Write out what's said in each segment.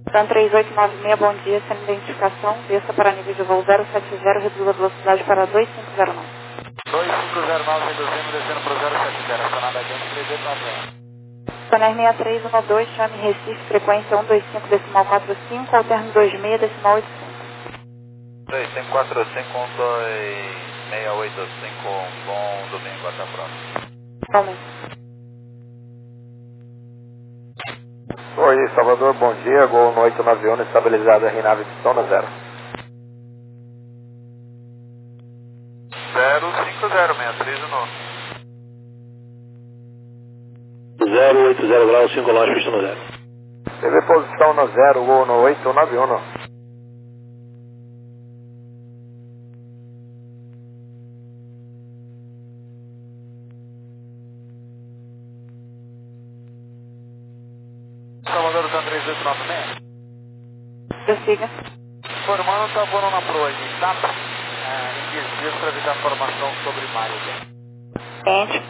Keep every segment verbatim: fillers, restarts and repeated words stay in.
São três oito nove seis, bom dia, sem identificação, desça para nível de voo zero sete zero, reduz a velocidade para dois cinco zero nove. dois cinco zero nove, reduzindo, descendo para o zero sete zero, acionada adiante, três oito nove seis. Sonar seis três um dois, chame Recife, frequência um dois cinco decimal quatro cinco, alterno dois seis decimal oito cinco. dois cinco quatro cinco um dois seis oito cinco, um bom domingo, até a próxima. Igualmente. Oi, Salvador, bom dia, Gol no oito nove um, estabilizado R nave pistão na zero. zero cinco zero seis três um. zero oito zero grau, cinco lojas, pista no zero. T V posição na zero, Gol no oito nove um. Salvador, São três oito nove seis. Prossiga. Formando, está voando na proa de Itapa, é, em quinze dias para avisar a formação sobre Mário. Ente.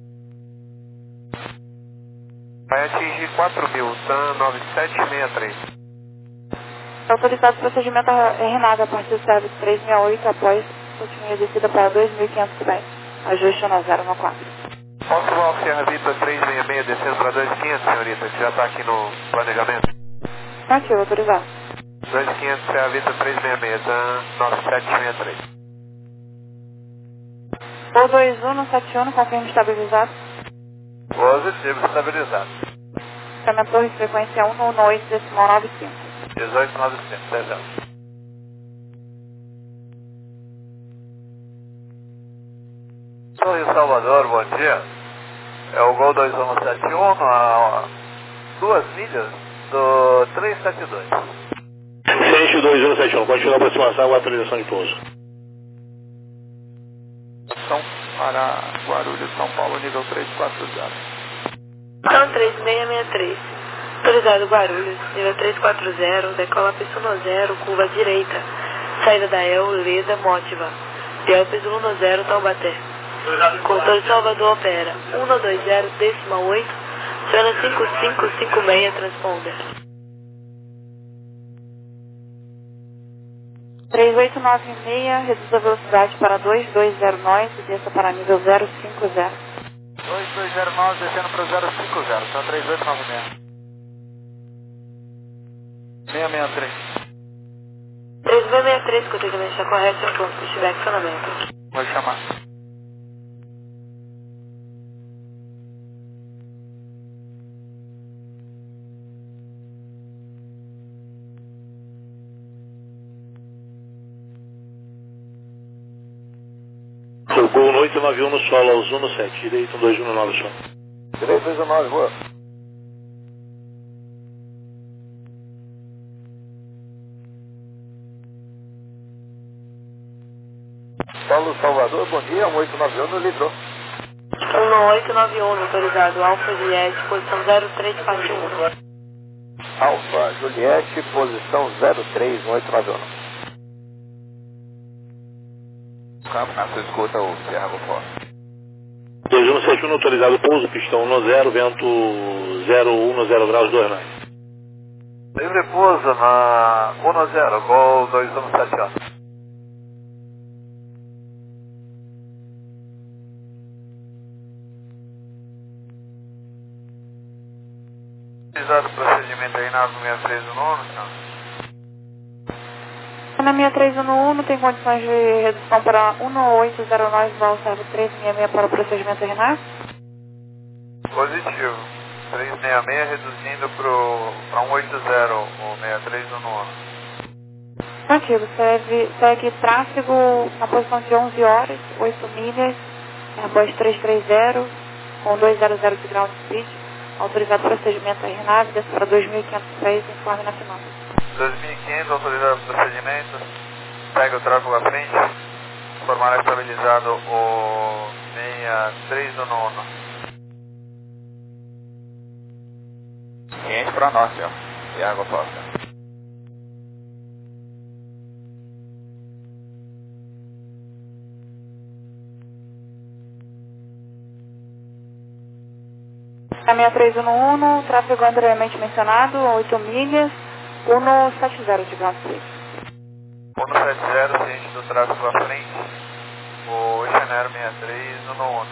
Vai atingir quatro mil, T A M nove sete seis três. Autorizado o procedimento R nave a partir do serviço três seis oito, após última descida para dois mil e quinhentos pés. Ajuste na zero no quatro. Posso voar o Sierra Vita três seis seis descendo para dois mil e quinhentos, senhorita, que já está aqui no planejamento? Ativo, autorizado. dois mil e quinhentos, Sierra Vita três seis seis, T A M nove sete seis três. Voo dois um sete um, confirme estabilizado. Positivo, estabilizado. Caminho Torre, frequência um no oito decimal nove cinco. dezoito nove cinco, dezembro. Torre Salvador, bom dia. É o Gol dois um sete um, a duas milhas do três sete dois. Ciente dois um sete um, continua a aproximação com a atualização de pouso. São para Guarulhos, São Paulo, nível três quatro zero. Então três seis seis três. Autorizado Guarulhos, nível três quatro zero, decola pista no zero, curva direita. Saída da El, Leda, Mótiva. Piel pista no zero, Taubaté. Controle Salvador opera um dois zero, decimal oito, Sena cinco cinco cinco seis, transponder. três oito nove seis, reduz a velocidade para dois dois zero nove e desça para nível zero cinco zero. dois dois zero nove, descendo para o zero cinco zero, são três oito nove seis. seis seis três. três seis seis três, que o atendimento está correto, se o se estiver acionamento. Vou chamar. O Gol no oito nove um no solo, ao Zuno sete, direito um dois um nove solo. Direito dois um nove, boa. Paulo Salvador, bom dia, um oito nove um no Lidro. um oito nove um, autorizado Alfa Juliette, posição zero três quatro um. Alfa Juliette, posição zero três um oito nove um. Campo, na sua escuta, o Sierra Gofó. dois um sete um autorizado pouso, pistão no zero, vento zero um no zero graus, dois nove. Livre pouso na um zero, Gol dois um sete um. Utilizado o procedimento aí na seis três um nove, não? Na seis três um um tem condições de redução para um oito zero nove, voo serve três seis seis para o procedimento R Positivo. três seis seis reduzindo para um oito zero, o seis três um um. Antigo, segue, segue tráfego na posição de onze horas, oito milhas, Airbus trezentos e trinta, com duzentos de ground speed, autorizado procedimento R nave, desce para dois mil e quinhentos pés, informe na final. dois mil e quinhentos, autorizado o procedimento, pega o tráfego à frente, formará estabilizado o seis três um um. quinhentos para nós, senhor. E água falta. A seis três um um, tráfego anteriormente mencionado, oito milhas, Uno sete zero de ground speed. Uno sete zero, ciente do tráfego à frente. O Xanero sessenta e três, Uno um.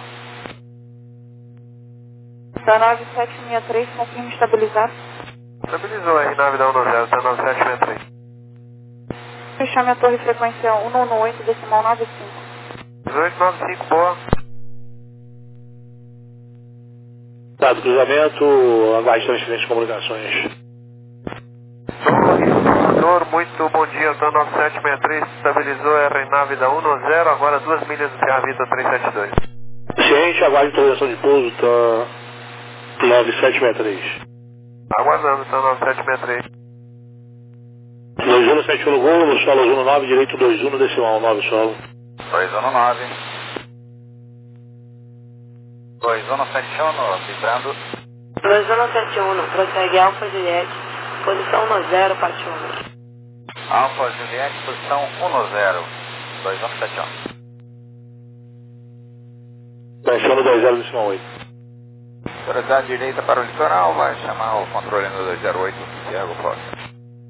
Tá nove sete seis três, confirma estabilizar. Estabilizou aí, nave da um zero, tá nove sete seis três. Fechamento torre frequência cento e dezoito, decimal nove cinco. dezoito nove cinco, boa. Dado cruzamento, aguarde transferência de comunicações. Senhor, muito bom dia, eu tô nove sete seis três, estabilizou R nave da um zero, agora duas milhas do Sierra Vita trezentos e setenta e dois. Ciente, aguarde autorização de pouso, tá nove sete seis três. Aguardando, tá nove sete seis três. dois um sete um no gol, no solo um nove, direito dois um no decimal nove solo. dois um nove. dois um sete um, vibrando. dois um sete um, prossegue Alfa Juliette, posição um zero, parte um. Alfa Juliette, posição um zero, dois um sete um. Menciona dois zero decimal oito. Velocidade direita para o litoral, vai chamar o controle no dois zero oito, Thiago Foster.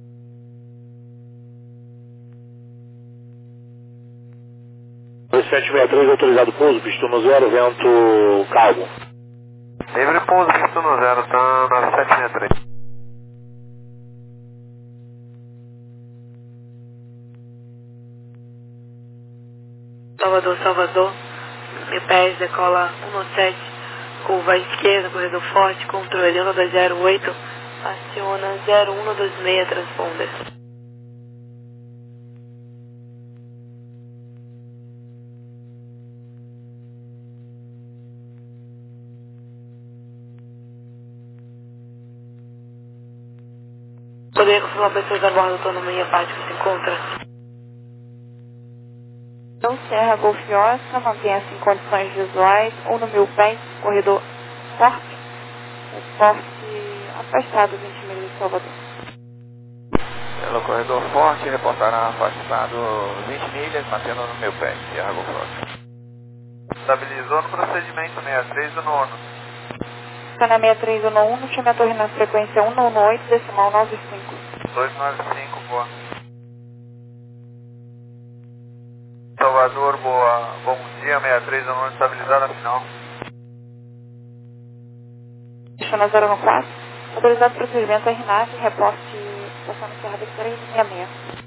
dois sete seis três, autorizado pouso, pistão no zero, vento calmo. Livre pouso, pistão no zero, tá nove sete seis três. Salvador, Salvador, mil pés, decola um sete, curva à esquerda, corredor forte, controle um dois zero oito, aciona zero um dois seis, transponder. Poderia confirmar pessoas a bordo do torno meia parte que se encontra? Então, Serra Golf Oscar, mantenha-se em condições visuais, ou no mil pés, corredor forte, o forte afastado vinte milhas de Salvador. Pelo corredor forte, reportará afastado vinte milhas, mantendo no meu pé, Sierra Golf Oscar. Estabilizou no procedimento sessenta e três do nono. Está na sessenta e três do nono, chame a torre na frequência cento e oito, decimal nove cinco. dois nove cinco, boa. Salvador, boa. Bom dia, sessenta e três do nono, estabilizada final. Chama zero um quatro, autorizado procedimento R nave, reporte estação Serra Vita três seis seis.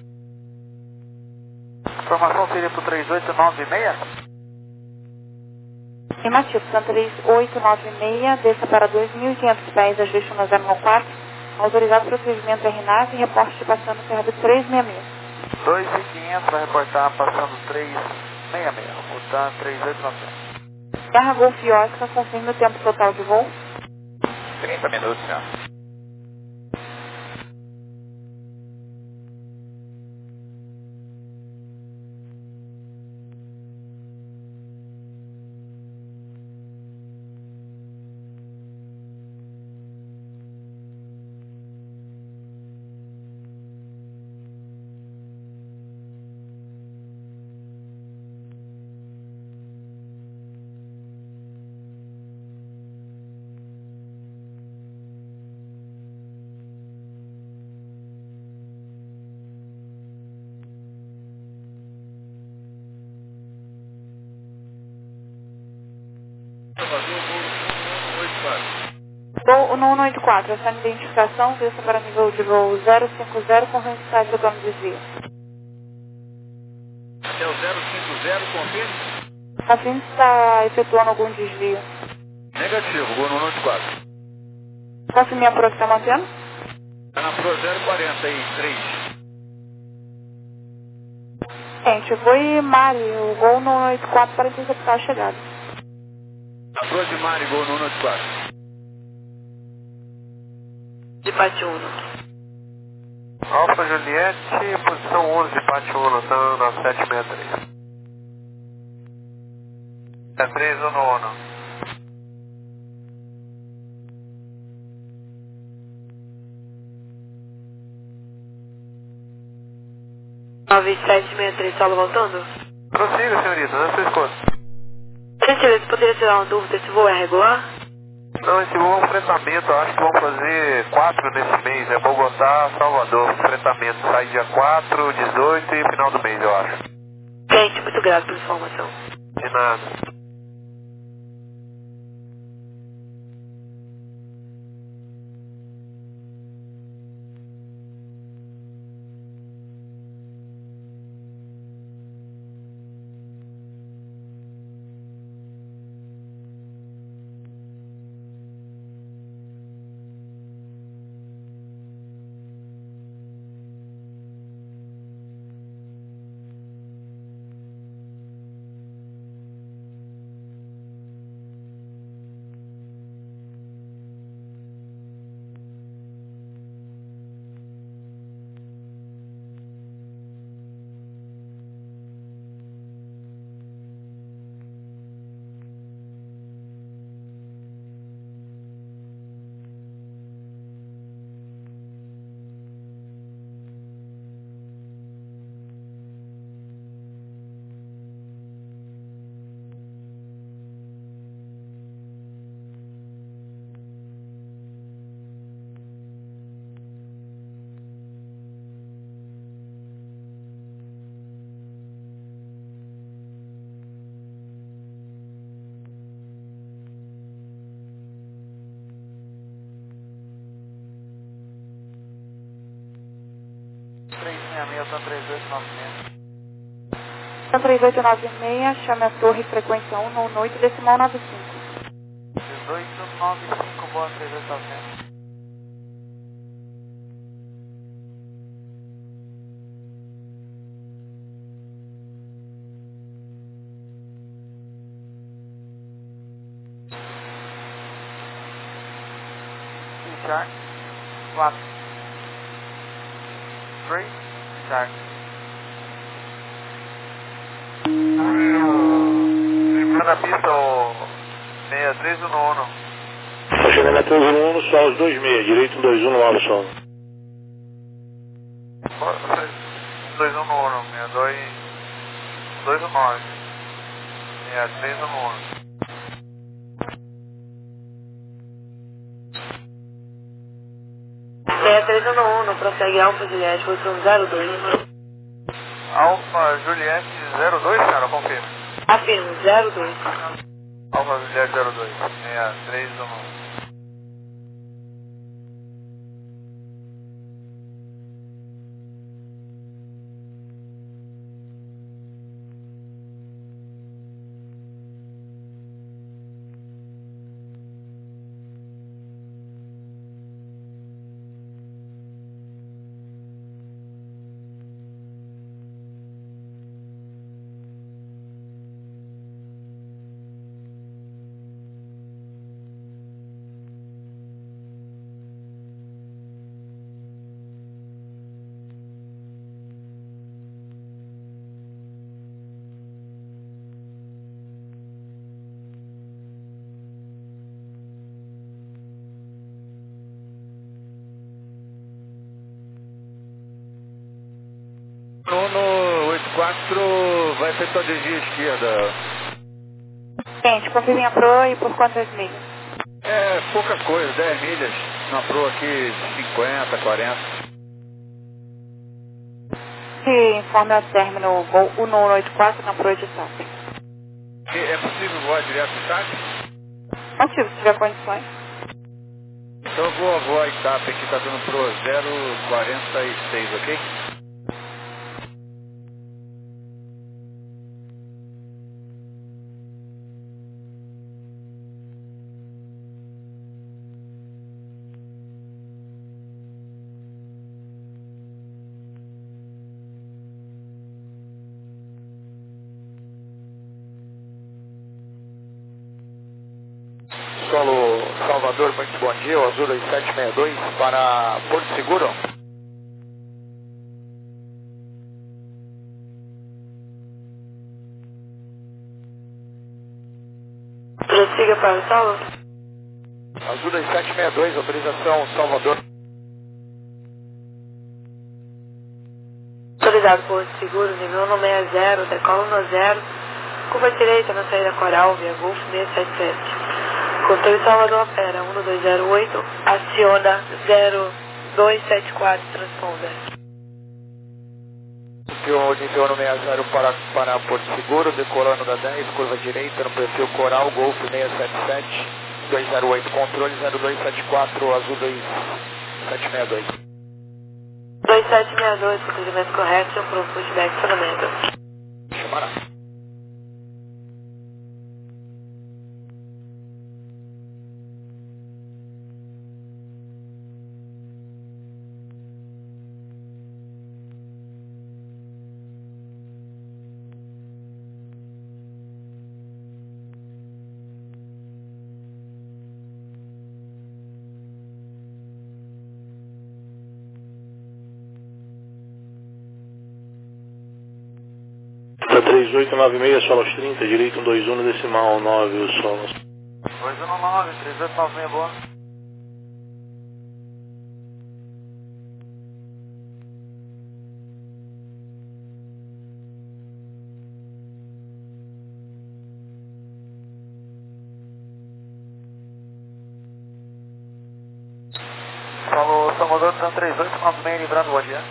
Informação seria para o três oito nove seis? Afirmativo, Santa três oito nove seis, desça para dois mil e quinhentos pés, ajuste no zero um quatro, autorizado procedimento R nave, reporte passando Serra Vita três seis seis. dois mil e quinhentos vai reportar passando três seis seis, voltando três oito nove seis. Serra Golf Oscar, confirme o tempo total de voo. trinta minutos, senhor. Voo no cento e oitenta e quatro, essa identificação, desça para nível de voo zero cinco zero com velocidade do plano de desvio. É o zero cinco zero, confirme? Confirme se está efetuando algum desvio. Negativo, voo no oitenta e quatro. Confirme a pro que está mantendo? Está na Pro zero quarenta e três. Gente, voo e Mari, o voo no oitenta e quatro para executar a chegada. Na Pro de Mari, voo no oitenta e quatro. De parte um. Alfa Juliette, posição onze, parte um, tá na sete seis três. É três um no nove sete seis três, solo voltando? Prossiga, senhorita, na sua escuta. Gentileza, poderia tirar uma dúvida, esse voo é regular? Não, esse voo é um fretamento, eu acho que vamos fazer quatro nesse mês, é Bogotá, Salvador. sai dia quatro, dezoito e final do mês, eu acho. Gente, muito grato pela informação. De nada. três seis seis, São três oito nove seis. São três oito nove seis, chame a torre, frequência um, no oito, decimal nove cinco. dezoito nove cinco, boa, três oito nove seis. Chart, flap, three, chart. Na pista o sessenta e três no nono. Tá chegando a três no nono, só os dois meia, direito um dois um no Alson. dois um no nono, sessenta e dois, dois no nove. sessenta e três no nono. sessenta e três no nono, prossegue Alfa Juliette, posição zero dois. Alfa Juliette zero dois, cara, confirma. Afirmo, zero dois. Alfa Juliette zero dois, sessenta e três no nono. Nono oito quatro vai efetuar dirigir à esquerda. Gente, confirme a proa e por quantas milhas? É pouca coisa, dez milhas. Na proa aqui, cinquenta, quarenta. Se informe ao término Gol um nove oito quatro na proa de S A P. É possível voar direto no S A P? Motivo, se tiver condições. Então eu vou voar a etapa aqui, está dando proa zero quarenta e seis, ok? Solo Salvador, muito bom dia, o Azul sete seis dois para Porto Seguro. Prossiga para o Saulo. Azul sete seis dois, autorização Salvador. Autorizado Porto Seguro, nível um seis zero, decola no zero, curva direita na saída Coral, via Golf seiscentos e setenta e sete. Controle Salvador opera um dois zero oito, aciona zero dois sete quatro, transponder. Nível, nível no sessenta para, para Porto Seguro, decolando da dez, curva direita no perfil Coral, Golf seiscentos e setenta e sete, dois zero oito, controle zero dois sete quatro, azul dois sete seis dois. dois sete seis dois, procedimento correto, para o pushback fundamento. Chamará. três oito nove seis, solos trinta, direito um dois um, decimal nove, o solos. dois um nove, três oito nove seis, boa. Falou, Salvador, tá três oito nove seis, livrando o dia.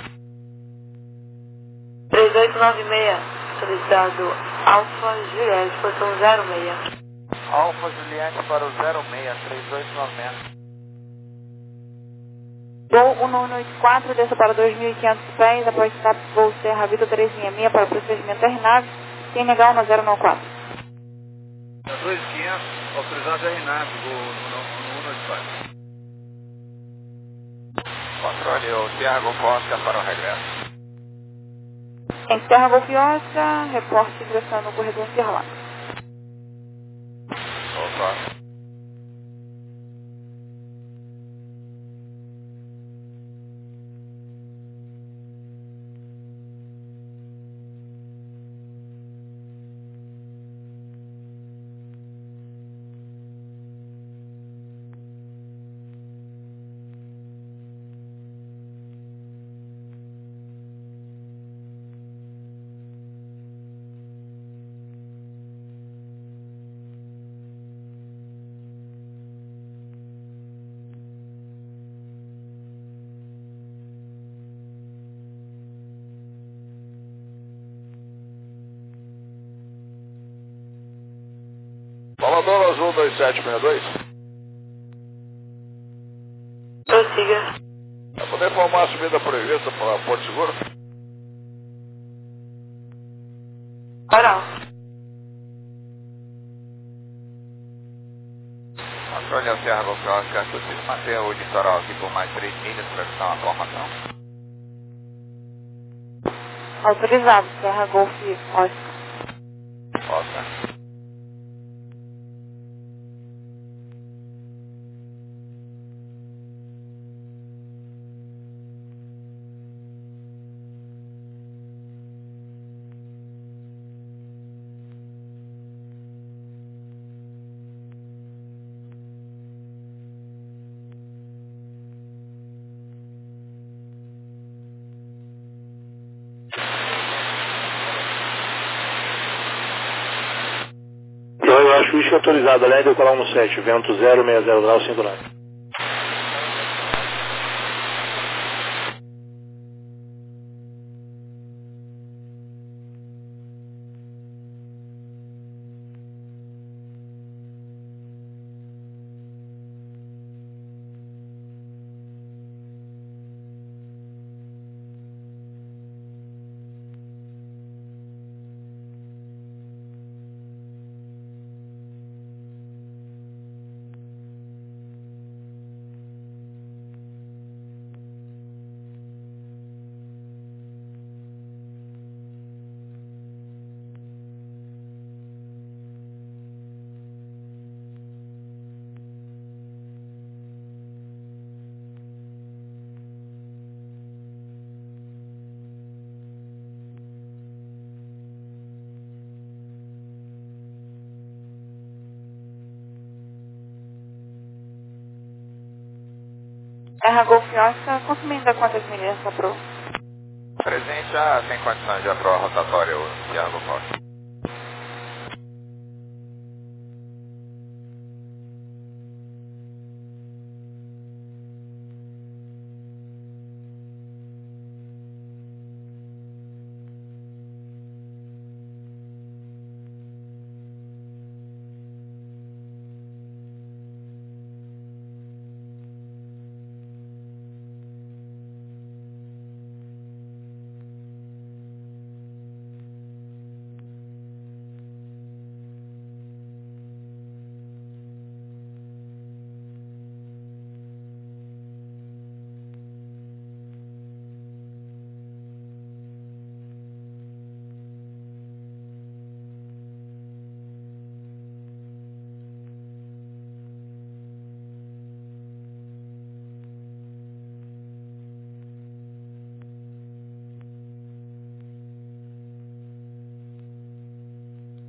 três oito nove seis, solicitado Alfa Juliette, posição zero seis. Alfa Juliette para o zero seis, três oito nove seis. Gol um nove oito quatro, desça para dois mil e quinhentos pés, após TAP Gol Serra Vitor três seis seis para o procedimento R nave, sem negar uma zero nove quatro. dois mil e quinhentos, autorizado R nave, Gol no um oito quatro. Controle o Sierra Golf Oscar para o regresso. Em Serra Golf Oscar, reporte ingressando no corredor Interlagos. Opa. Salvador Azul dois sete seis dois. Prossiga. Vai poder informar a subida prevista para Porto Seguro? Coral. Controle ao Sierra Golf Oscar, preciso manter o litoral aqui por mais três milhas para evitar uma formação. Autorizado, Serra Golf Oscar. Oscar. Eu acho isso autorizado, além do Coral sete, vento zero seis zero grau cinco nove. Serra Golf Oscar, confirme ainda quantas milhas sobrou. Presente já tem condições de aprovar rotatória o Sierra Golf Oscar.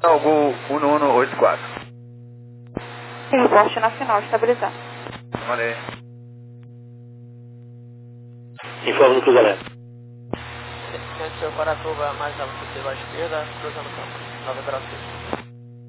Gol um um oito quatro. E reporte na final, estabilizado. Mandei. Informe do cruzamento. Ciente seu Paratuba, mais nove pela esquerda, cruzando o campo. nove graus seis.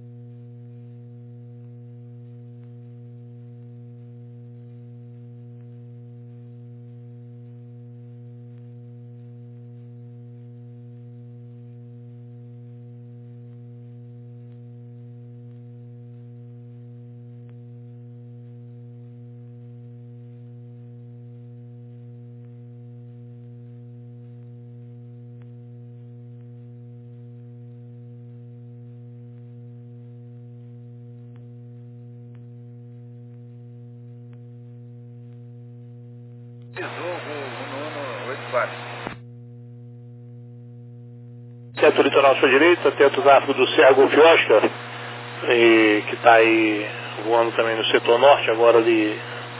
Centro litoral à sua direita, atento tráfego do Serra Golf Oscar, e, que está aí voando também no setor norte, agora ali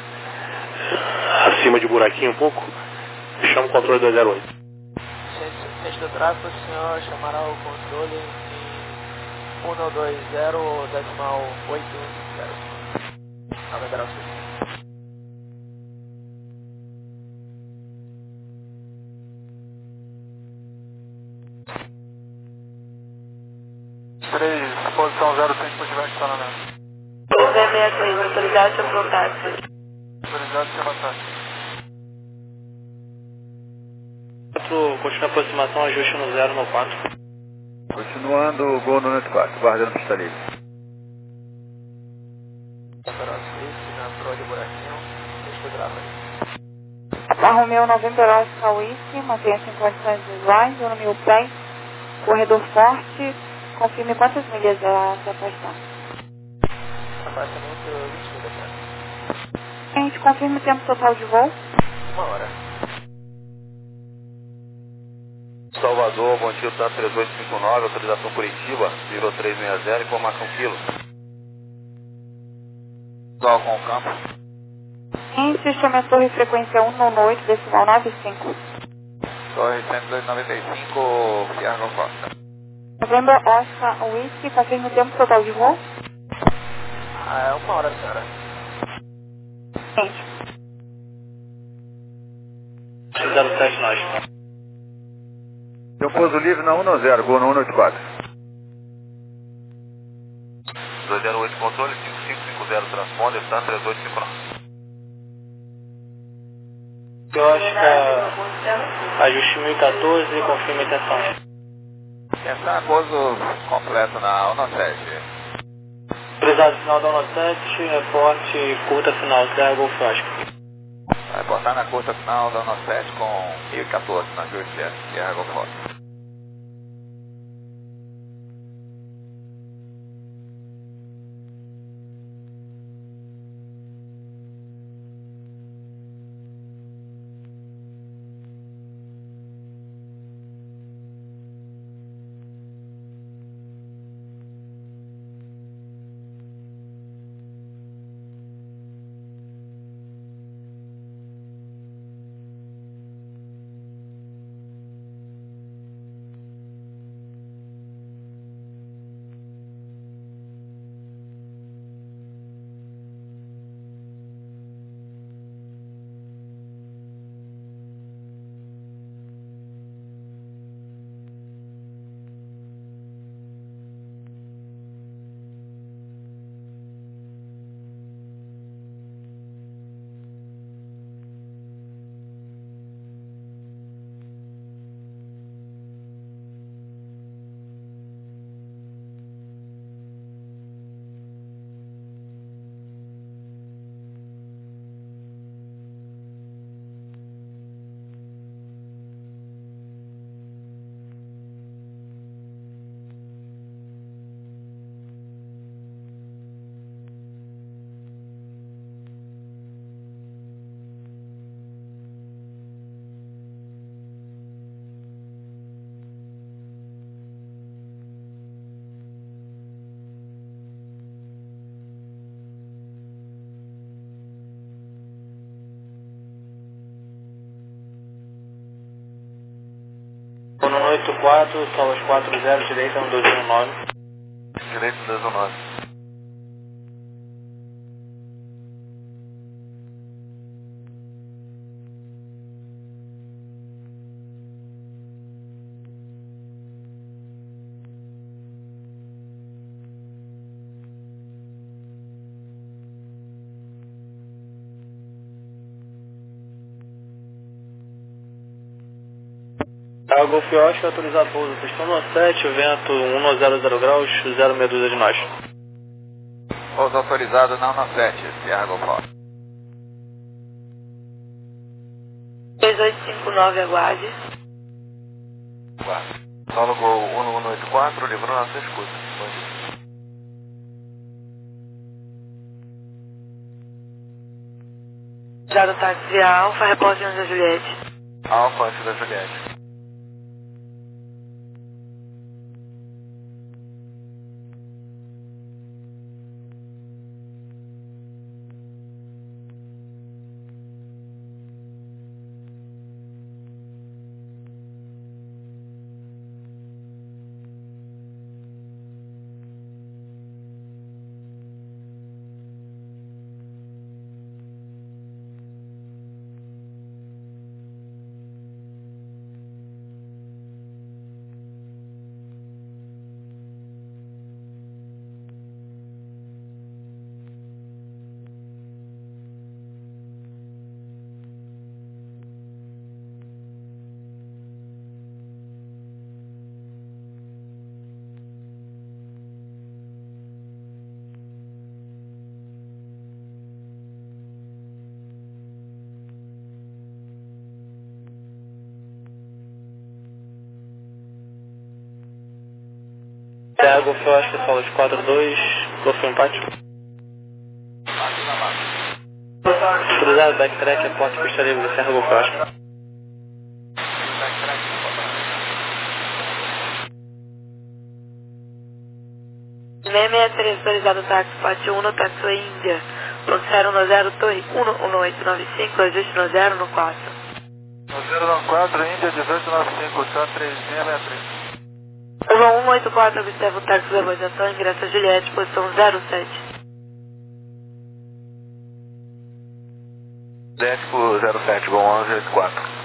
acima de buraquinho um pouco. Chama o controle dois zero oito. Ciente do tráfego, o senhor chamará o controle em um dois zero decimal oito zero. nove graus seis. três, posição zero cinco, por diverso estacionamento. zero sessenta e três, autoridade seu contato. Autoridade seu contato. Continua a aproximação, ajuste no zero no quatro. Continuando, gol no oito quatro, guardando pista livre. Na proa de buraquinho, deixa eu gravar aí. Arrumeu November Oscar Whisky, mantenha-se em condições visuais, o número dez, corredor forte, confirme quantas milhas a se afastar. Afastamento vinte milhas, né? A gente confirma o tempo total de voo. Uma hora. Salvador, bom dia, tá três oito cinco nove, autorização Curitiba, nível trezentos e sessenta, informação quilo. Sol com o campo. Índice, chama torre frequência um nove oito, decimal nove cinco. Torre cento e noventa e cinco, Fiargo Costa. November Oscar Whisky, confirme o tempo total de voo. Ah, é uma hora, senhora. Gente. zero sete nós. Tem um pouso livre na um zero, gol no um oito quatro. dois zero oito controle, cinco cinco cinco zero transponder, está três oito cinco nove. Oscar, ajuste mil e quatorze, confirme a intenção. Atenção, pouso completo na um sete. Autorizado final da um sete, reporte curta final, Serra Golf Oscar. Vai botar na curta final da um sete com mil e quatorze na G C S, Sierra Golf Oscar. um oito quatro, Solas quatro zero, direita um dois um nove. direito dois um nove. A Golf Oscar autorizado pouso, questão no sete, vento um zero zero graus, zero meia dúzia de nós. Pouso autorizado não no sete, Sierra Golf Oscar. três oito cinco nove, aguarde. Aguarde. Solo Gol um um oito quatro, livrou nossa escuta. Bom dia. Já do táxi via Alfa, reporte antes da Juliette. Alfa antes da Juliette. Sierra Golf Oscar, solo de quatro dois, Golf empate. Autorizado, backtrack, a porta pista livre, Sierra Golf Oscar. seis seis três, autorizado táxi, parte um no Taxway Índia. Zero um zero, torre um um oito nove cinco, ajuste no zero no quatro. No zero nove quatro, Índia dezoito nove cinco, chão três seis seis três. Curva um oito quatro, observa o táxi da Boitatão, ingressa Juliette, posição zero sete. Idêntico zero sete, Gol onze oito quatro.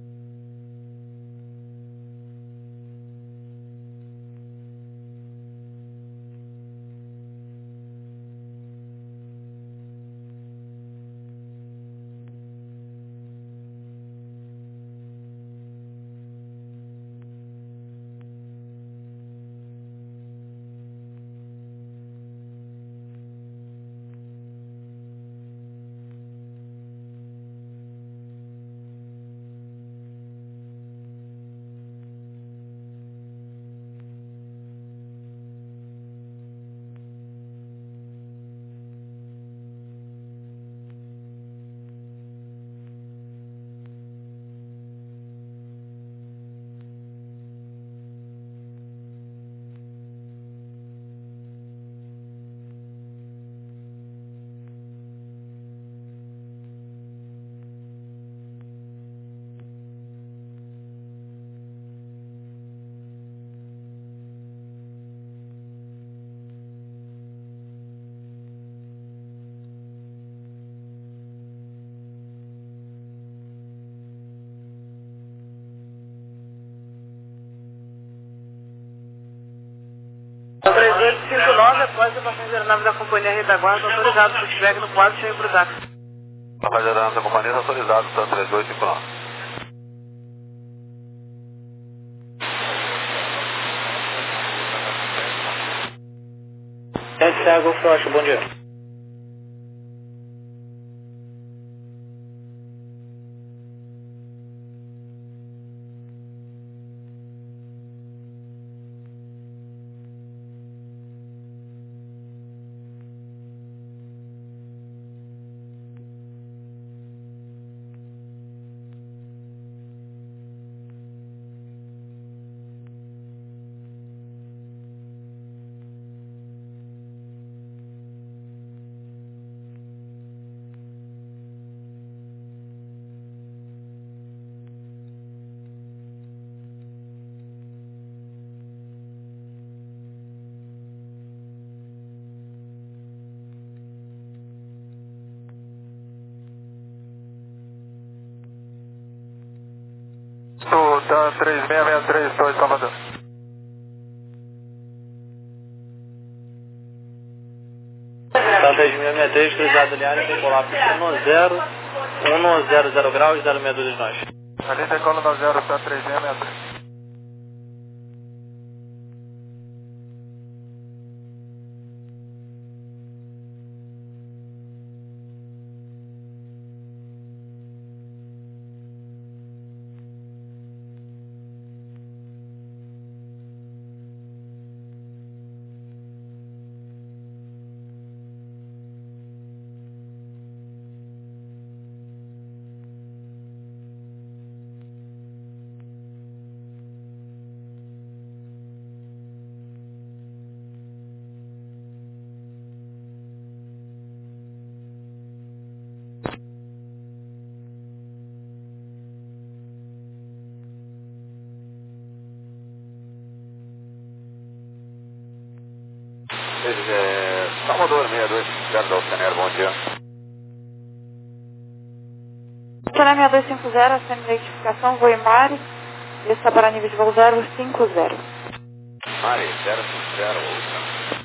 três oito cinco nove, após a passagem da aeronave da companhia Retaguarda, autorizado por feedback no quadro cheio para o táxi. Passagem da nossa companhia autorizado, são três oito cinco nove. Sierra Golf Oscar, bom dia. Tá três seis seis três, estou em Salvador. Tá três seis seis três, cruzado Liária, decolar pista um zero, um zero zero graus, zero seis dois nós. Ali decola no zero, tá três seis seis três. É, Salvador seis dois, zero da Oceaneiro, bom dia. Oceaneiro seis dois cinco zero, acende a identificação, voo em Mari, está para nível de voo zero cinco zero. Mari, zero cinco zero, ouça.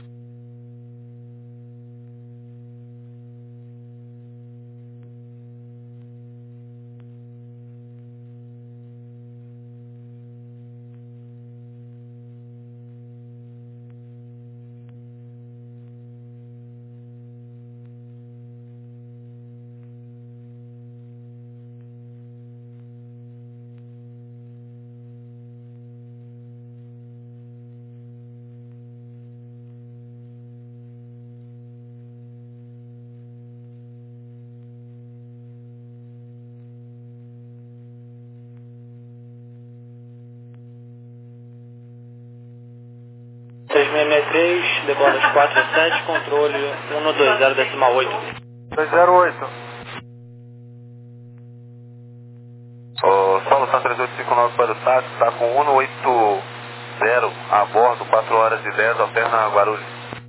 três seis seis três, decola quatro sete, controle um dois zero decimal oito. dois zero oito. O Solo São três oito cinco nove para o S A T, está com um oito zero a bordo, quatro horas e dez, alterna Guarulhos.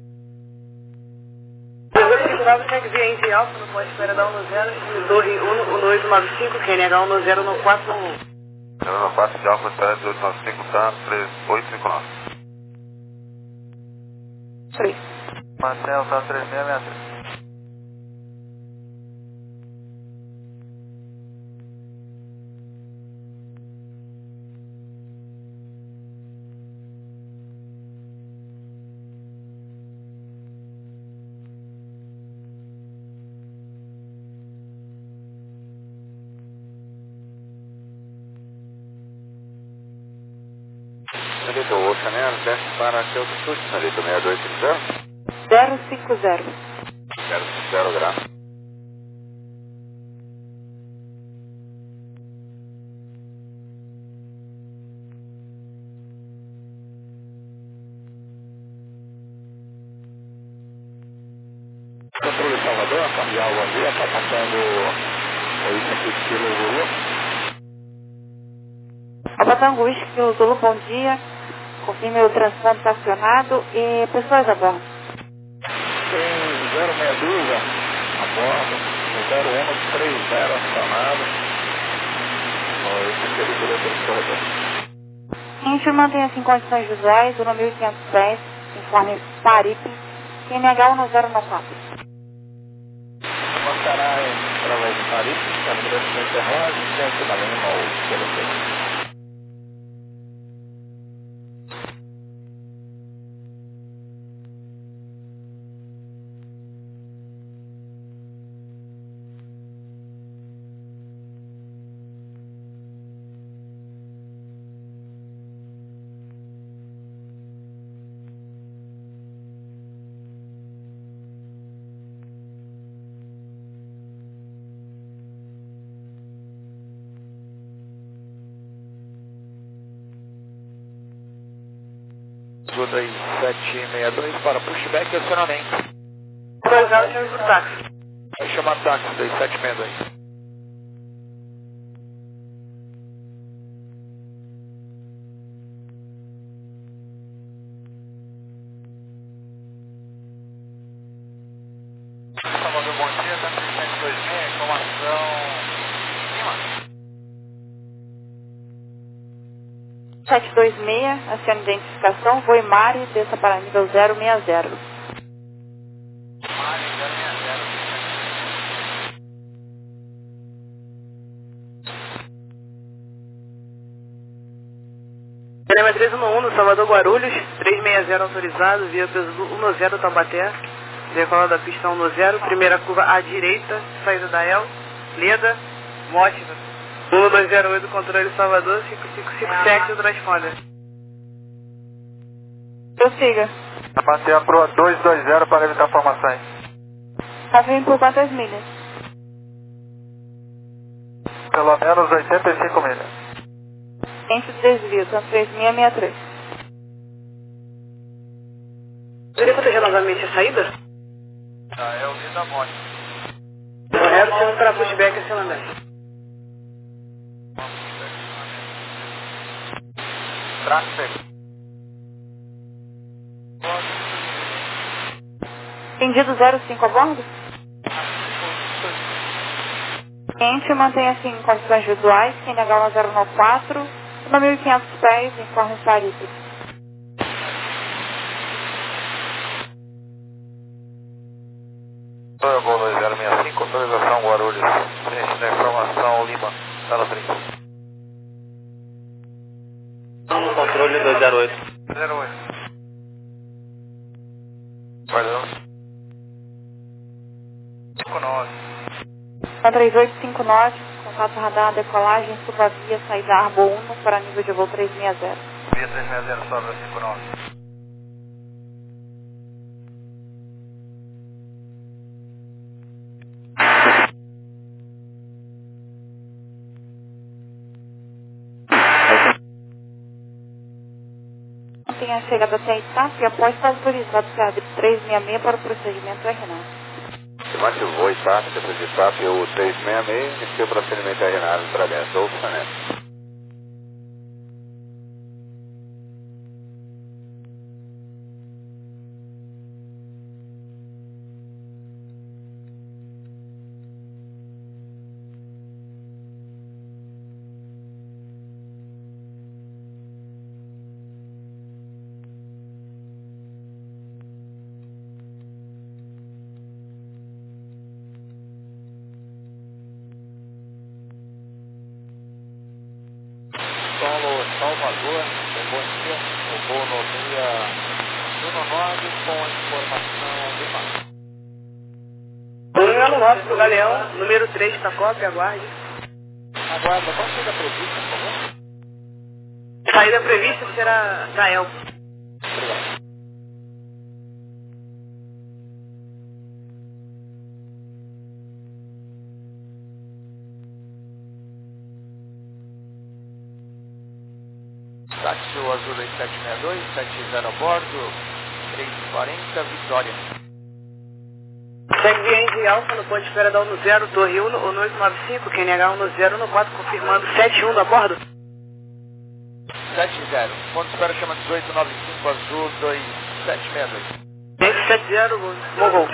três oito cinco nove, cheque via Indy Alfa, no pode espera da um zero, Torre um oito nove cinco, Q N H um zero no quatro um. zero no quatro de Alfa, espera de oito nove cinco, Santos, três oito cinco nove. três. Marcelo, tá três seis seis três. Salito, o Oceaneiro desce para que altitude, Salito, seis dois cinco zero? zero cinco zero. zero cinco zero graus. Controle Salvador, cambiar o avião, está passando oito quilos Zulu. Abatango Whisky Kilo Zulu, bom dia. Confirme o transporte acionado e pessoas a bordo. Tem zero seis dois a bordo, zero um três zero acionado. Esse seria o diretor do corredor. Seguinte, mantenha-se em condições visuais, o número mil quinhentos e dez, informe Paripe, Q N H um zero nove quatro. Passará através de Paris, carregamento do Interlagos, dentro da linha ou pelo dois sete seis dois para pushback e acionamento. Pousado, chama por táxi. Vai chamar táxi dois sete seis dois. Salvador, bom dia, tá trezentos e dois seis, informação cima. sete dois seis, acione identificação, voo Mari, desça para nível zero seis zero. Mari zero seis zero. Cinema três um um no Salvador Guarulhos, três seis zero autorizado, via peso um zero Taubaté, decola da pista um zero, primeira curva à direita, saída da El, Leda, Mótica, um dois zero oito, controle Salvador, cinco cinco cinco sete, o transponder. Prossiga. Mantenha a proa dois dois zero para evitar formações. Tá vindo por quantas milhas? Pelo menos oitenta e cinco milhas. Entre desvio, são três seis seis três. Poderia proteger novamente a saída? Ah, é o Leda Monte. Correto, chama para pushback acionamento. Tráfego. Entendido zero cinco a bordo? Cliente, mantenha-se em condições visuais, N H um zero nove quatro, uma mil e quinhentos pés, informe Parícia. Gol dois zero seis cinco, autorização Guarulhos, frente da informação Lima, sala trinta. No controle dois zero oito. zero oito. Perdão. cinco nove. três oito cinco nove, contato radar, decolagem, suba via, saída Arbo um para nível de voo três seis zero. Via três seis zero, sobra cinco nove. Tenha chegado até a Itap e após estar autorizado para abrir três seis seis para o procedimento R nove. Estimate o voo Itap, depois de Itap, o três seis seis, iniciou o procedimento R nove através do Saneto. Solo Salvador, um bom dia, o voo no dia um nove com informação de mar. Número nove do Galeão, número três, Tacope, aguarde. Aguarda, qual seria a prevista, por favor? Saída prevista será da El. Obrigado. Táxi Azul sete seis dois, sete zero a bordo, três quarenta, Vitória. Segue viagem Alfa no ponto de espera da um zero, Torre um, o oito nove cinco, Q N H um zero no quatro, confirmando sete um a bordo. sete zero, ponto de espera chama dezoito nove cinco, Azul dois sete seis dois. Gente sete zero, bom voo.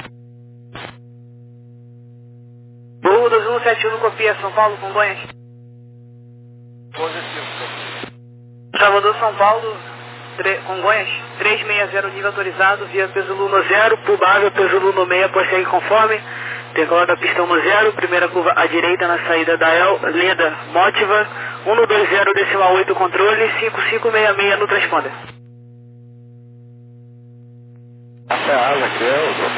Voo dois um sete um, copia São Paulo, Congonhas. Positivo. Salvador, São Paulo, Congonhas, três seis zero, nível autorizado, via peso Luna zero, pulbável, peso Luna seis, prossegue conforme, decola da pista um zero, primeira curva à direita na saída da El, Leda, Mótiva, um dois zero, decimal oito, controle, cinco cinco seis seis no transponder. Até a asa aqui,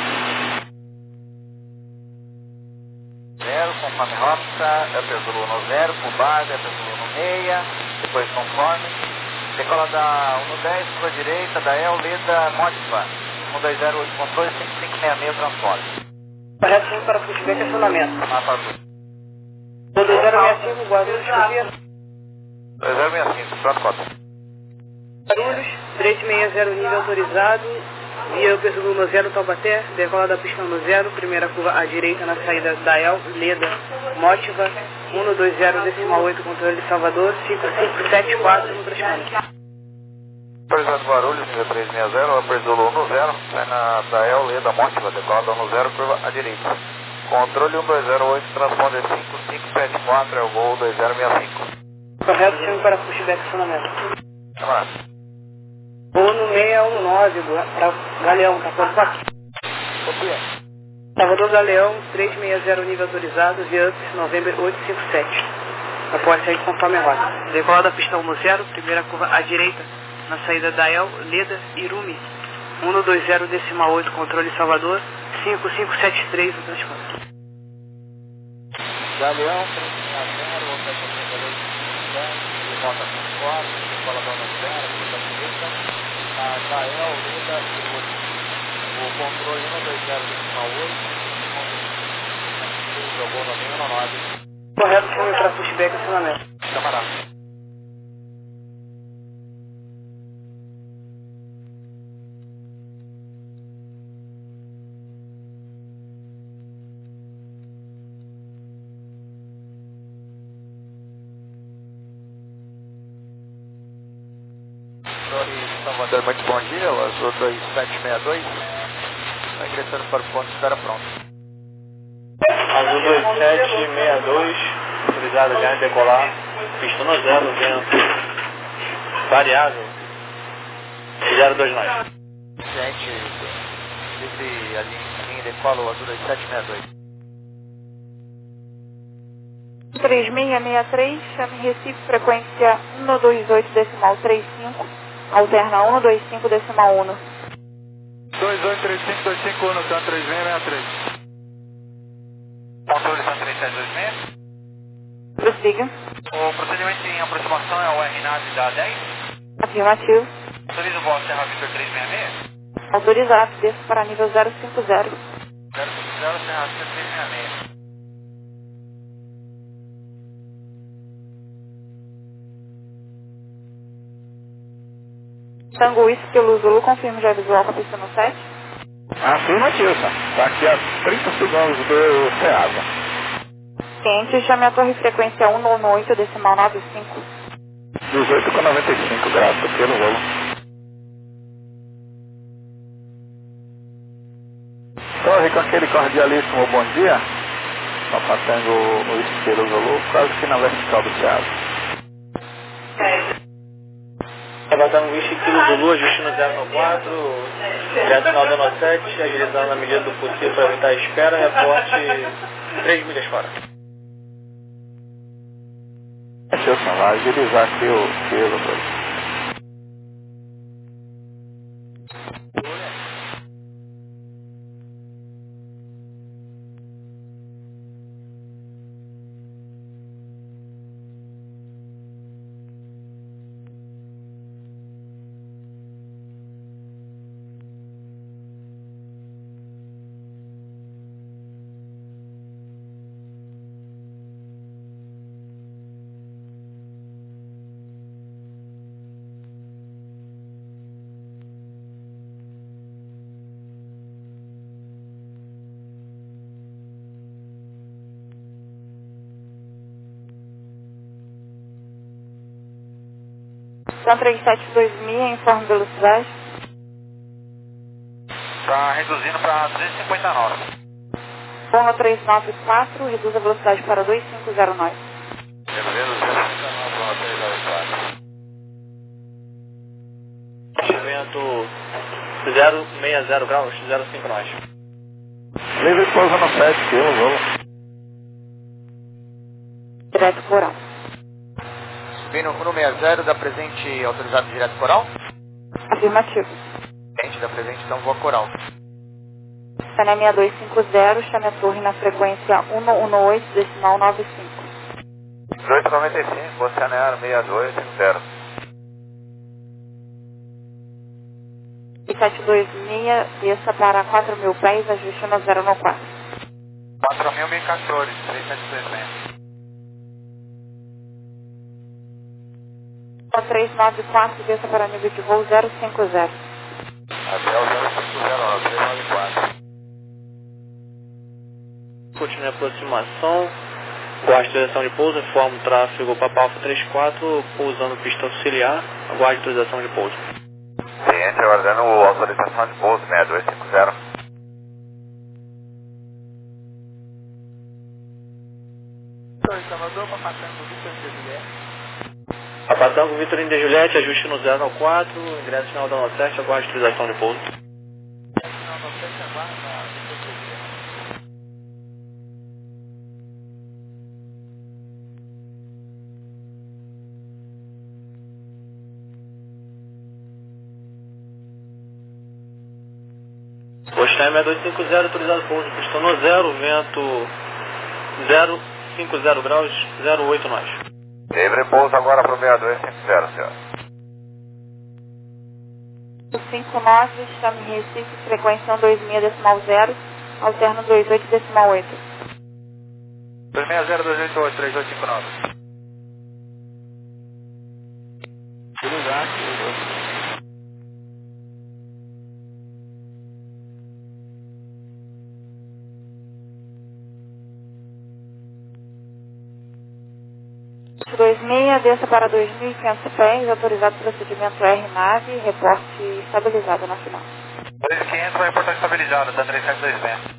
zero, conforme rota, é peso Luna zero, pulbável, é peso Luna seis, depois conforme. Decola da um dez, para a direita, da El, Leda, Mótiva, um dois zero oito, controle, cinco cinco seis seis, transporte. Correto, sim, para pushback e acionamento. Ah, para tudo. dois zero seis cinco, Guarulhos, copia. dois zero seis cinco, pronto, cota. Guarulhos, três seis zero, nível autorizado, via peso Luna zero, Taubaté, decola da pista um zero, primeira curva à direita na saída da El, Leda, Mótiva, um dois zero, decimal oito, controle de Salvador, cinco cinco sete quatro no transponder. Autorizado Guarulhos, nível três seis zero, apertou um zero, sai na da El, Leda, Mótiva, decola da um zero, curva à direita. Controle um dois zero oito, transponder cinco cinco sete quatro, é o voo dois zero seis cinco. Correto, chame para pushback e acionamento. Chamar. Uno seis um nove, para Galeão, tá pronto aqui. Salvador Galeão, trezentos e sessenta, nível autorizado, V U P, November oitocentos e cinquenta e sete. Após sair conforme a rota. Decolar da pista um zero, primeira curva à direita, na saída da El, Leda, Irumi. um dois zero, decimal oito, controle Salvador, cinco cinco sete três, o transporte. Galeão, trezentos e sessenta, volta a trinta e dois, de volta a quatro, decola da um zero, curva à direita, da El, Leda, Irumi. O controle um dois zero, decimal oito, jogou no meio, no nove. Correto, foi para pushback acionamento. Camarada. Salvador, muito bom dia, o Azul dois sete seis dois, está ingressando para o ponto de espera pronto. Azul dois sete seis dois, autorizado já em decolar, pista no zero, vento variável, zero dois nove. Gente, livre a linha, a linha decola o Azul dois sete seis dois. três seis seis três, chame Recife, frequência um dois oito, decimal trinta e cinco, alterna um dois cinco, decimal um. dois oito três cinco dois cinco um, tá três seis seis três. Controle são três sete dois seis. Prossiga. O procedimento em aproximação é o R N A V da dez. Afirmativo. Autoriza o voo Serra Victor três seis seis. Autorizado, desça para nível zero cinco zero. zero cinco zero, Serra Victor três seis seis. Tango Whisky Zulu, confirme já visual com a pista no sete. Afirmativo, está aqui a trinta segundos do Ceasa. Quente, chame a torre frequência um oito, decimal nove cinco. dezoito com noventa e cinco, graças pelo voo. Torre com aquele cordialíssimo bom dia. Está passando o Espelho Zulu, quase que na vertical do Ceasa. Abatando o Whisky Kilo Zulu, ajuste no zero no quatro, direto final da no sete, agilizando na medida do possível para evitar a espera, reporte três milhas fora. Deixa eu falar, agilizar aqui o Kilo. São três sete dois mil, informe velocidade. Está reduzindo para duzentos e cinquenta e nove. Ponga três nove quatro, reduz a velocidade para dois cinco zero nove. Beleza, duzentos e cinquenta e nove para três nove quatro. Vento zero seis zero graus, zero cinco nós. Livre pousa no sete, Kilo Zulu. Direto coral. Subindo no sessenta, da presente autorizado direto coral? Afirmativo. Gente, da presente então voa coral. P N M seis dois cinco zero, chame a torre na frequência um oito, decimal nove cinco. dezoito noventa e cinco, Oceaneiro seis dois cinco zero. sete dois seis, desça para quatro mil pés, ajuste no zero no quatro. quatro mil mil quatorze, três sete dois seis. três nove quatro, desça para nível de voo zero cinco zero. Avião zero cinco zero, três nove quatro. Continue a aproximação, guarde autorização de pouso, informa o tráfego Papa Alfa trinta e quatro, pousando pista auxiliar, aguarde autorização de pouso. Cliente aguardando autorização de pouso, seis dois cinco zero. Salvador, para passando do Victor Juliette. Papai Tango Vitor India Juliette, ajuste no zero quatro, ingresso final da Nordeste, aguarde utilização de pouso. Postime seis dois cinco zero, autorizado pouso, pistão no zero, vento zero cinco zero graus, zero oito nós. Livre pouso agora para o seis dois cinco zero, senhor. cinco nove, chame Recife, frequência dois seis decimal zero, alterno dois oito decimal oito. dois seis zero dois oito oito três dois cinco nove. dois seis, desça para dois mil e quinhentos pés, autorizado procedimento R nave, reporte estabilizado na final. dois mil e quinhentos vai reportar estabilizado, tá três sete dois seis.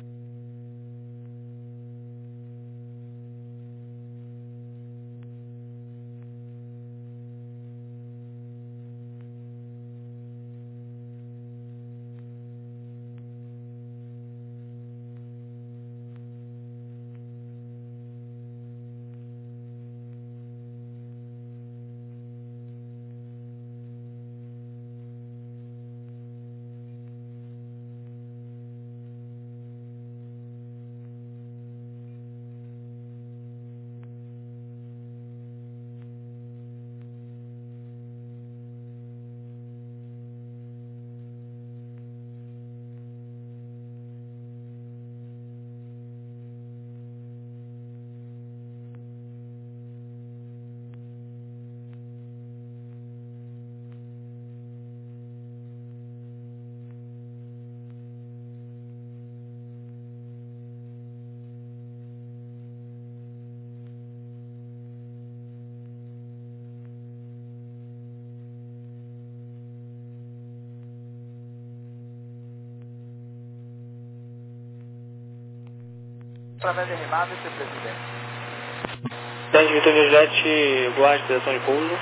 Através de Renado e seu presidente. Tango Vitor India Juliette, guarde direção de pouso.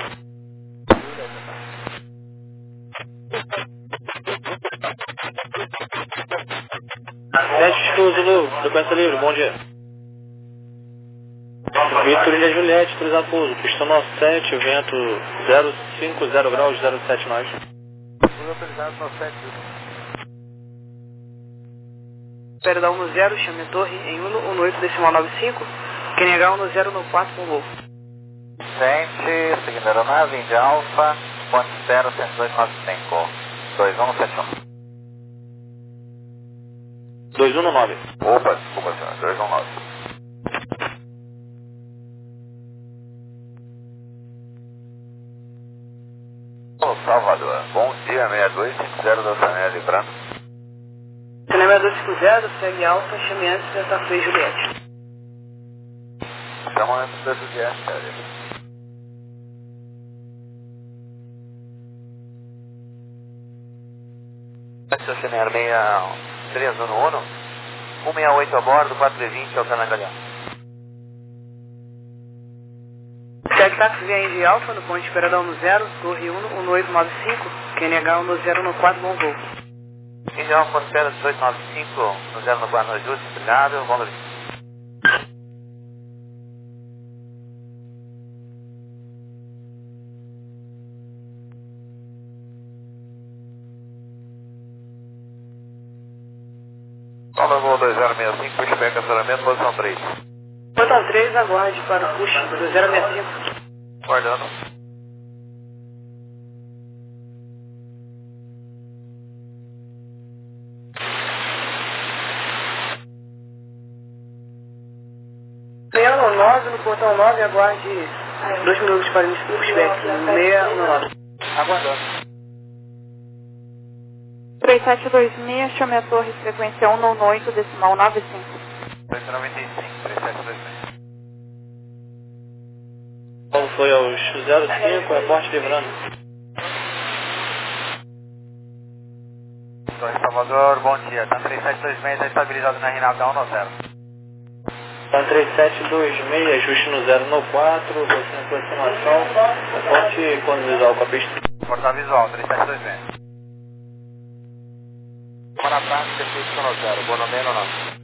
sete Zulu, frequência livre, bom dia. Vitor India Juliette, autorizado pouso, pistão no sete, vento zero cinco zero graus, zero sete nós. Autorizado no sete. Espera da um no zero, chame a torre em um no oito decimal nove cinco, Q N H um no zero no quatro com Golfo. Sente, seguindo a aeronave, Índia Alfa, ponte zero cento e dois nove cinco, dois um sete um. dois um nove. Opa, desculpa senhor, dois um nove. Ô Salvador, bom dia, seis dois cinco zero da Oceania Librando. seis dois cinco zero, segue Alfa, chame antes da Santa Fe Juliette. Chama antes da Juliette, cara. Estacionário seis três um um, um seis oito a bordo, quatro e vinte, Alcântara Galeão. Segue táxi via Índia Alfa, no ponto de Esperadão no zero, torre um no oito nove cinco, Q N H um no zero no quatro, bom voo. Índia Alfa, ponto zero oito nove cinco, no zero no quatro, no ajuste, obrigado, bom dia. Toma voo dois zero seis cinco, pushback, acionamento, posição três. Posição três, aguarde para o push dois zero seis cinco. Guardando. seis nove no portão nove, aguarde dois minutos para início do pushback. seis nove. Aguardando. três sete dois seis, chame a torre, frequência um no oito decimal nove cinco. dois noventa e cinco, três sete dois seis. Como foi aos zero cinco, reporte livrando. Torre Salvador, bom dia. Tá três sete dois seis, está estabilizado na Renata um no zero. três sete dois seis, ajuste no zero no quatro, rotina de aproximação, ponte quando visual com a pista. Porta visual, três sete dois seis. Para prática, defeito no zero, boa no meio no não.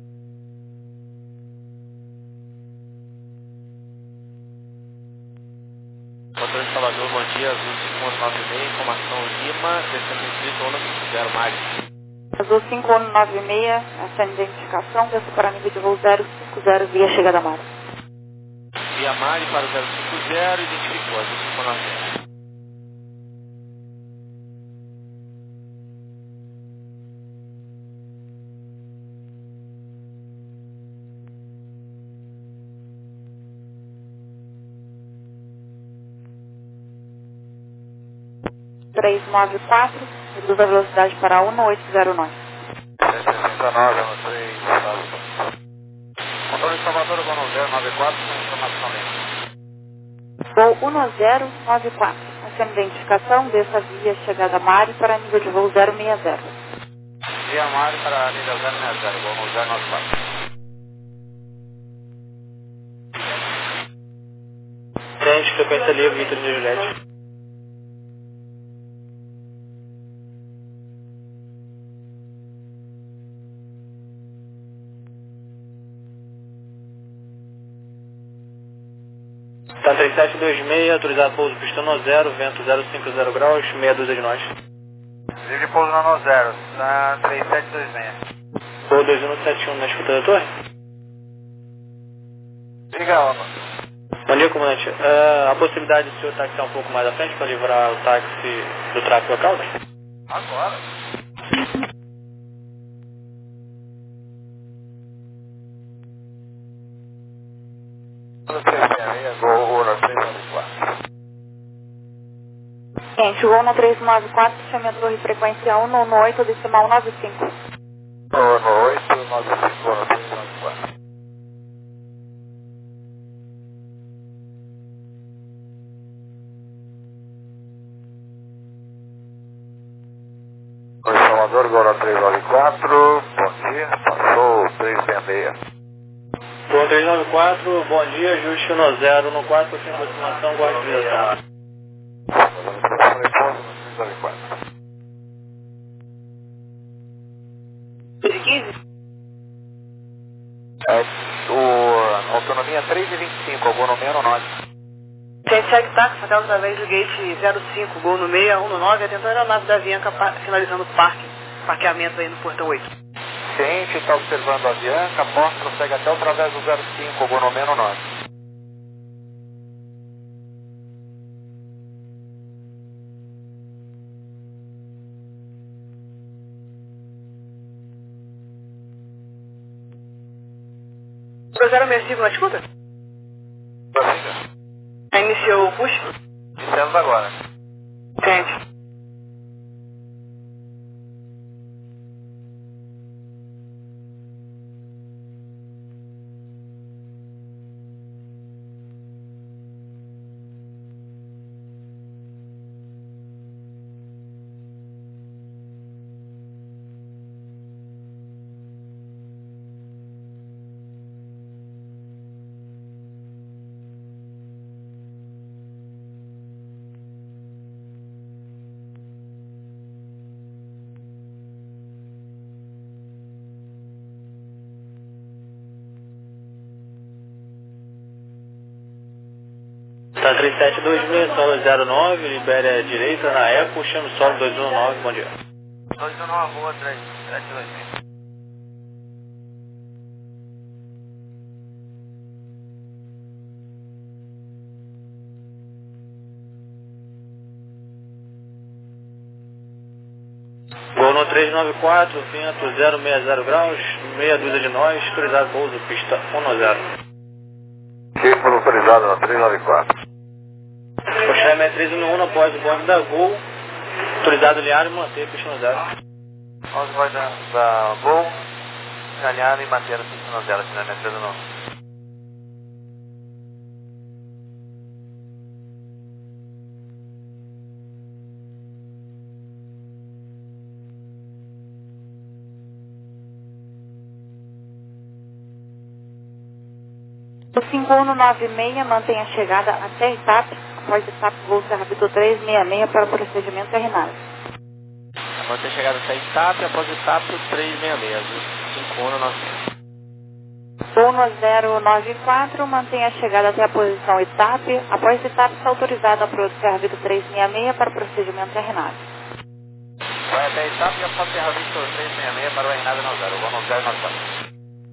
Controle de Salvador, bom dia, Azul cinco um nove seis, informação Lima, descendo em Cristo, um cinco zero, Mário. Azul cinco um nove seis, essa identificação, desce para nível de voo zero cinco zero, via chegada a Mari. Via Mari para o zero cinco zero, identificou, Azul cinco um nove seis. três nove quatro, reduz a velocidade para um oito zero nove. cento e sessenta e nove, no três nove quatro. Controle de Salvador, voo no zero nove quatro, com informação lenta. Voo um zero nove quatro, essa identificação, desça via chegada a Mari para nível de voo zero seis zero. Via Mari para nível zero seis zero, voo no zero nove quatro. Frente, frequência livre, Vitor de Juliette. Tá três sete dois seis, autorizado pouso pista no zero, vento zero cinco zero graus, meia dúzia de nós. Livre de pouso no zero, tá três sete dois seis. Voo dois um sete um na escuta da torre. Diga, Alma. Bom dia, comandante. Uh, a possibilidade de o senhor taxiar um pouco mais à frente para livrar o táxi do tráfego local? Agora. Gente, voo no três nove quatro, chame a torre frequência um no oito, decimal nove cinco. um no oito, nove cinco, no três nove quatro. Oi, Salvador, agora três nove quatro, bom dia, passou três seis seis. Voo três nove quatro, bom dia, ajuste no zero no quatro, sem aproximação, guarda de direção. É, o, autonomia três e vinte e cinco, algum no meio no nove. Gente, segue táxi até através do gate zero cinco, gol no meio, um no nove, atentando a aeronave da Avianca, finalizando o parque, parqueamento aí no portão oito. Ciente, está observando a Avianca, porta prossegue até através do zero cinco, algum no meio no nove. zero seis cinco, não escuta? Iniciou o push? Iniciamos agora. Gente. Tá três sete dois seis, solo zero nove, libere a direita na Eco, chame solo dois um nove, bom dia. dois um nove, rua três sete dois seis. Gol no três nove quatro, vento zero seis zero graus, meia dúzia de nós, autorizado pouso pista um no zero. Círculo autorizado na três nove quatro. Coxinha três um um após o bonde da Gol, autorizado alinhar e manter pista no zero. onze vai da, da Gol, alinhar e manter a pista no zero, final três um um. O cinco um nove seis mantém a chegada até Itap, após Itap, voo Serra Vitor três seis seis para procedimento R nave. Mantém a chegada até Itap, após Itap três seis seis, cinco um nove seis. Voo no zero nove quatro mantém a chegada até a posição Itap, após Itap está autorizado a produzir Serra Vitor três seis seis para procedimento R nave. Vai até Itap e após Serra Vitor três seis seis para o R nave no zero, vou no zero nove quatro.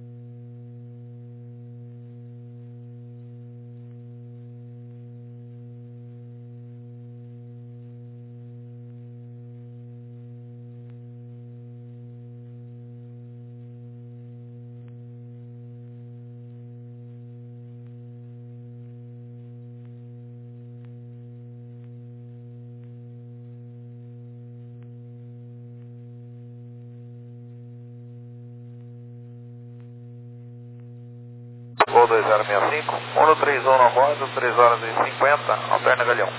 Gol dois zero seis cinco, um três um na roda, três horas e cinquenta, alterna Galeão.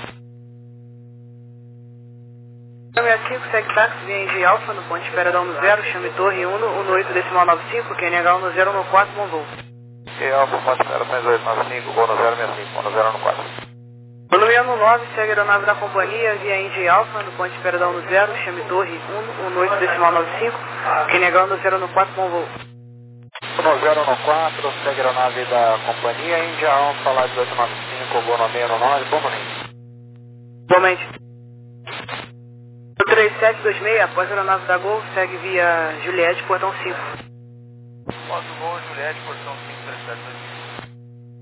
sessenta e cinco, segue táxi, via Engie Alfa, no ponto de espera da um zero, chame Torre um, um oito decimal nove cinco, Q N H um zero um quatro, bom voo. Engie Alfa, ponto de espera seis oito nove cinco, gol no zero seis cinco, um zero um quatro. Volume um nove, segue a aeronave da companhia, via Engie Alfa, no ponto de espera da um zero, chame Torre um, um oito decimal nove cinco, Q N H um zero um quatro, bom voo. um zero um quatro, segue a aeronave da companhia, Engie Alfa, lá dezoito nove cinco, gol no seis nove, bom momento. Igualmente. três sete dois seis, após a aeronave da Gol, segue via Juliette, portão cinco. Após o gol, Juliette, portão cinco três sete dois seis.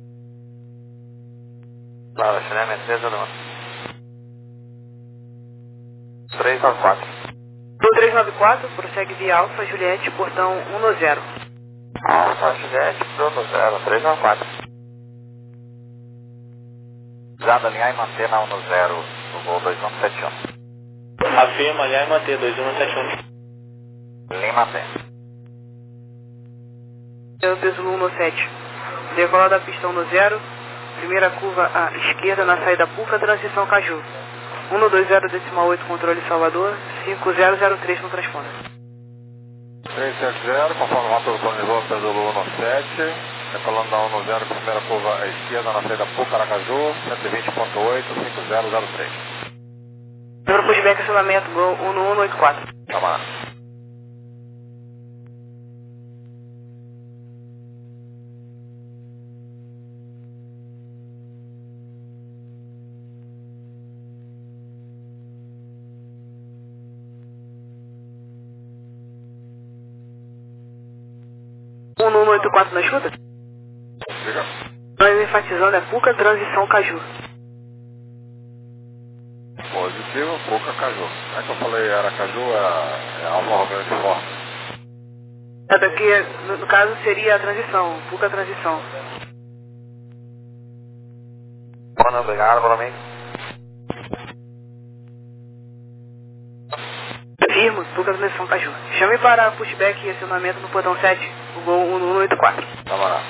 Claro, Chileme, três a nove. três nove quatro. Do três nove quatro, prossegue via Alfa, Juliette, portão um zero. Alfa, Juliette, Bruno zero, três nove quatro. Usado alinhar e manter na um zero, no gol dois um sete um. Afirma, alinhar e manter, dois um sete um. Linha mantém. Eu peso um sete. Decolar da pista um zero, primeira curva à esquerda na saída pulsa, transição Caju. um dois zero decimal oito, controle Salvador, cinco zero zero três no transponder. três sete zero, conforme o rota do planejador, Pedro um sete, decolando da um zero, primeira curva à esquerda na saída Pulca, Aracaju, cento e vinte ponto oito, cinco zero zero três. Número pushback, acionamento, Gol um um oito quatro. Vamos lá. um um oito quatro na escuta? Diga. Nós enfatizando é Puca, transição Caju. Positivo, Puca, Caju. Como é que eu falei Aracaju? É, é Alfa Romeo de Forma. É daqui, no, no caso seria a transição, Puca transição. Bom, obrigado, bom amigo. Firmo, Puca transição Caju. Chame para pushback e acionamento no portão sete, o Gol um um oito quatro. Vamos lá.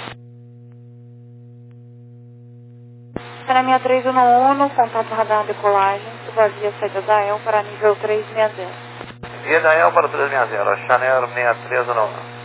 Para minha três um um, contato radar decolagem, suba via saída da E L para nível três seis zero. Via da E L para três seis zero, Chanel seis três um um.